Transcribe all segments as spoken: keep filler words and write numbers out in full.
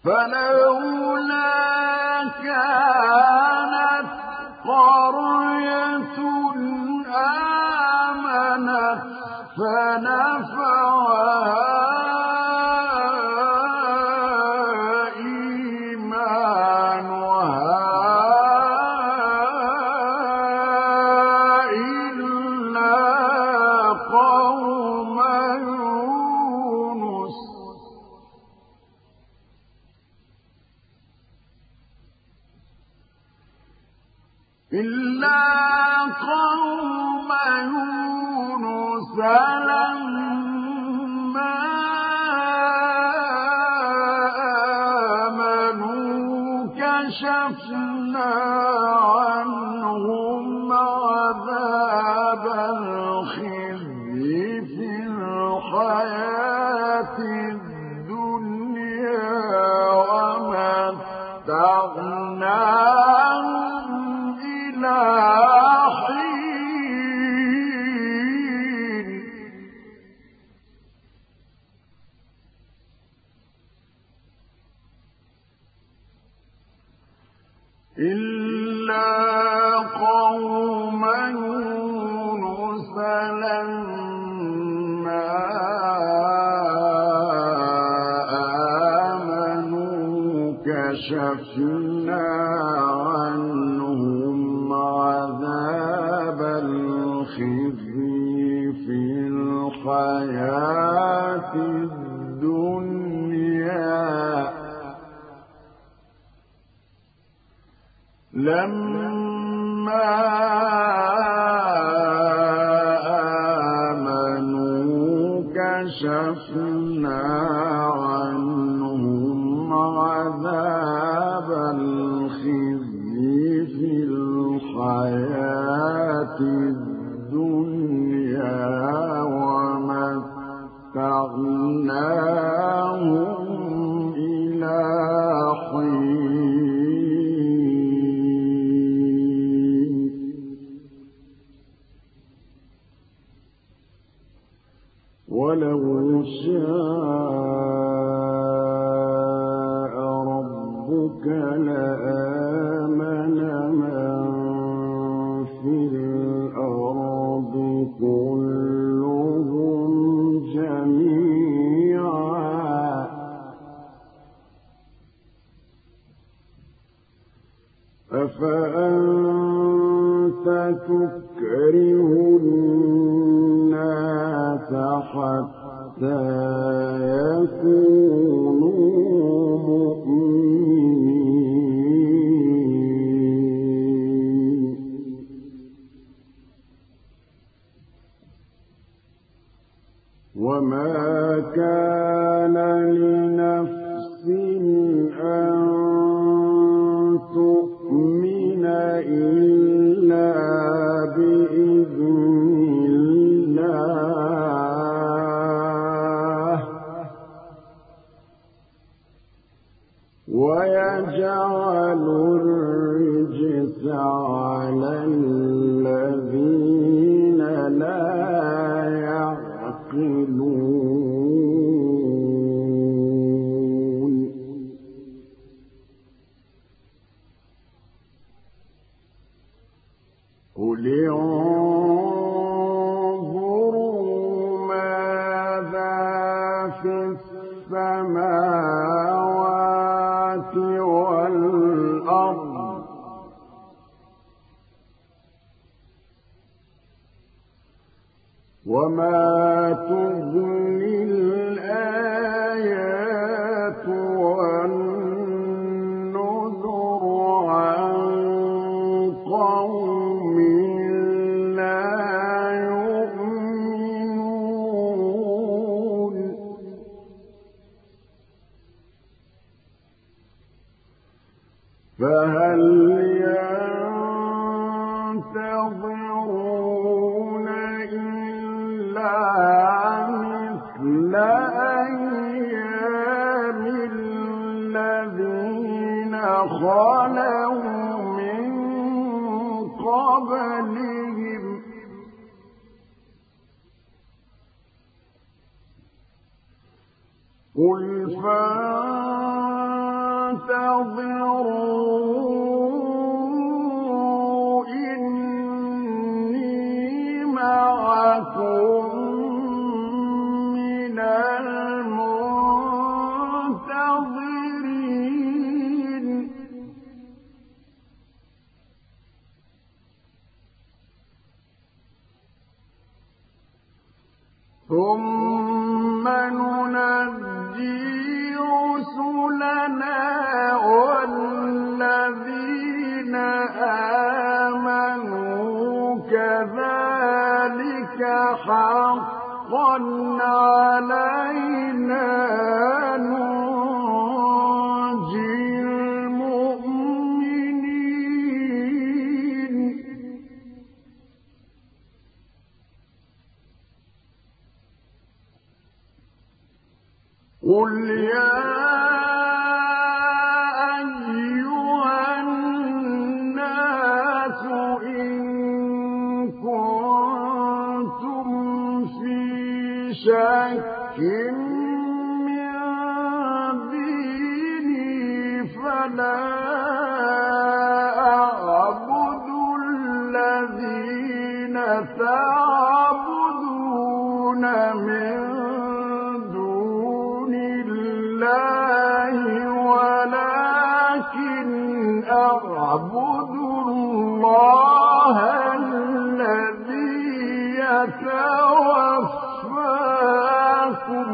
فلولا كانت قرية آمنت فنفعها إلا قوم يونس لما آمنوا كشفنا عنهم عذاب الخزي في الحياة الدنيا ومتعناهم حين إلا قوم يونس لما آمنوا كشفنا عنهم عذاب الخزي في الحياة الدنيا لما آمنوا كشفنا عنهم عذاب الخزي في الحياة الدنيا ومتعناهم إلى حين ولو شاء ربك لآمن من في الأرض كلهم جميعا أفأنت تكره الناس حتى يكونوا مؤمنين وما كان لنفس أن تؤمن إلا بإذن الله ويجعل الرجس على الذين لا يعقلون قل انظروا ماذا في السماوات والأرض وما تغني الآيات والنذر عن قوم لا يؤمنون فهل ينتظرون إلا مثل أيام الذين خلوا من قبلهم قل فانظروا انتظروا إني معكم من المنتظرين ثم ننجي رسلنا والذين آمنوا كذلك حقا علينا ننجي المؤمنين قل يا أيها الناس إن كنتم في شك من ديني فلا أعبد الذين تعبدون من ولكن أعبد الله الذي يتوفاكم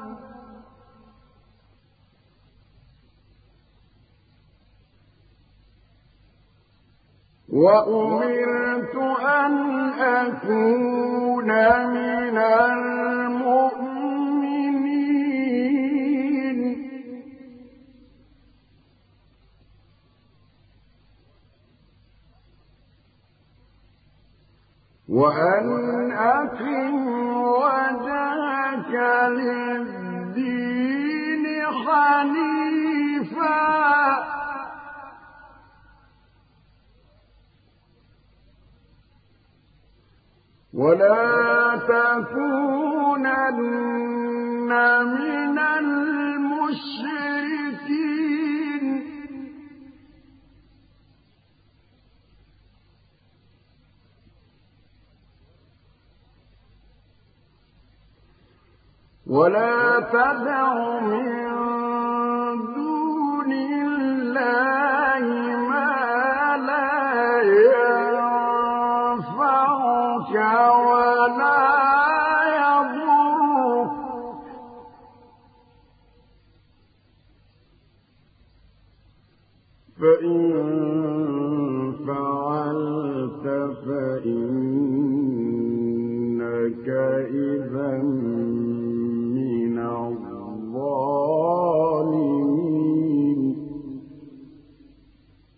وأمرت أن أكون من المؤمنين وأن أقم وجهك للدين حنيفا ولا تكونن من المشركين ولا تدع من دون الله ما لا ينفعك ولا يضرك فإن فعلت فإنك إذا